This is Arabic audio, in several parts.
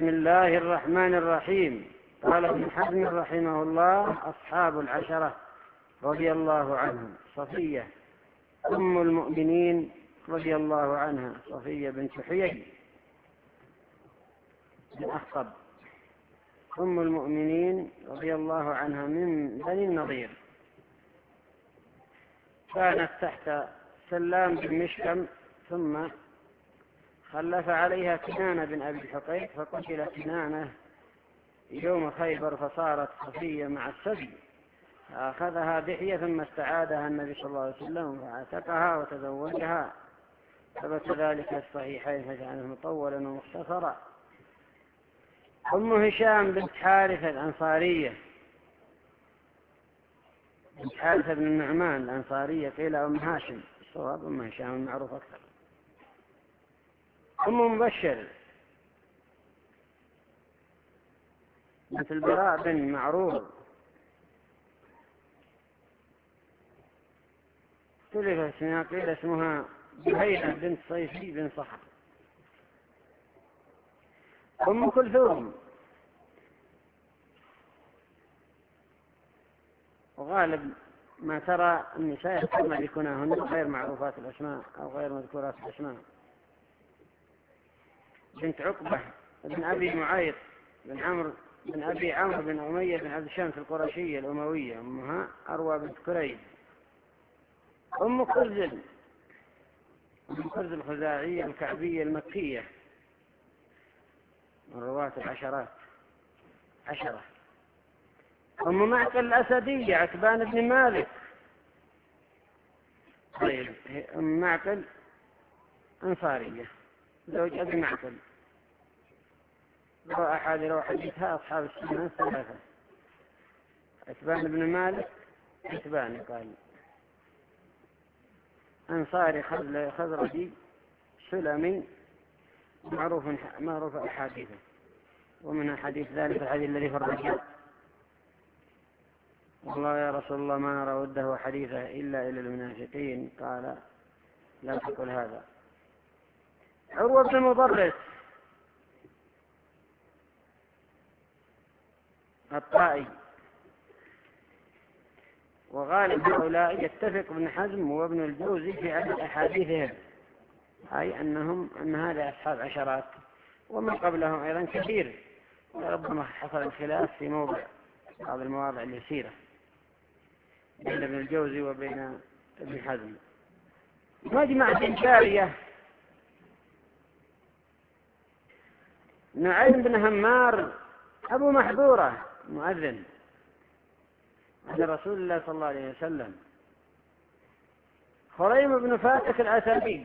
بسم الله الرحمن الرحيم. قال ابن حزم رحمه الله: أصحاب العشرة رضي الله عنهم: صفية أم المؤمنين رضي الله عنها، صفية بنت حيي بن أخطب، أم المؤمنين رضي الله عنها من بني النضير. كانت تحت سلام بن مشكم، ثم خلف عليها كنانة بن أبي الحقيق، فقتل كنانة يوم خيبر، فصارت صفية مع السبي، فأخذها دحية ثم استعادها النبي صلى الله عليه وسلم فاعتقها وتزوجها. ثبت ذلك في الصحيحين فجعله مطولا ومختصرا. أم هشام بنت حارثة الأنصارية، بنت حارثة بن النعمان الأنصارية، قيل أم هاشم، الصواب أم هشام المعروف أكثر. أم مبشر بنت البراء بن معرور، اختلف اسمها، قيل اسمها جهينة بنت صيفي بن صخر. أم كلثوم، وغالب ما ترى النساء كما يكونهن غير معروفات الأسماء أو غير مذكورات الأسماء. بنت عقبة بن أبي معيط بن أبي عمرو بن أمية بن عبد الشمس القرشية الأموية، أمها أروى بنت كريب. أم كرزل الخزاعية الكعبية المكية، من رواة العشرات 10. أم معقل الأسدية عتبان بن مالك. طيب، أم معقل أنصارية زوج أبي معقل، روى حديثها أصحاب السنة 3. عتبان بن مالك، عتبان قال، أنصاري خزرجي سلمي، معروف أحاديثه، ومن حديث ذلك الحديث الذي في الرجال: والله يا رسول الله ما نرى وده حديثه إلا إلى المنافقين. قال: لا تقل هذا. عروة بن مضرس الطائي، وغالب هؤلاء يتفق ابن حزم وابن الجوزي في عدد أحاديثهم، أي أن هذا أصحاب عشرات، ومن قبلهم أيضا كثير، وربما حصل الخلاف في بعض المواضع اليسيرة بين ابن الجوزي وبين ابن حزم. مجمع بن جارية، نعيم بن همار أبو محذورة مؤذن عن رسول الله صلى الله عليه وسلم. خريم بن فاتك الأسدي،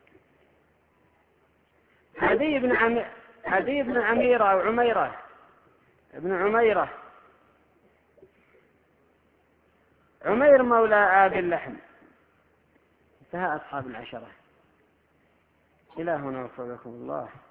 عدي بن عميرة أو عميرة ابن عميرة، عمير مولى آب اللحم. انتهى أصحاب العشرة. إلهنا وفقكم الله.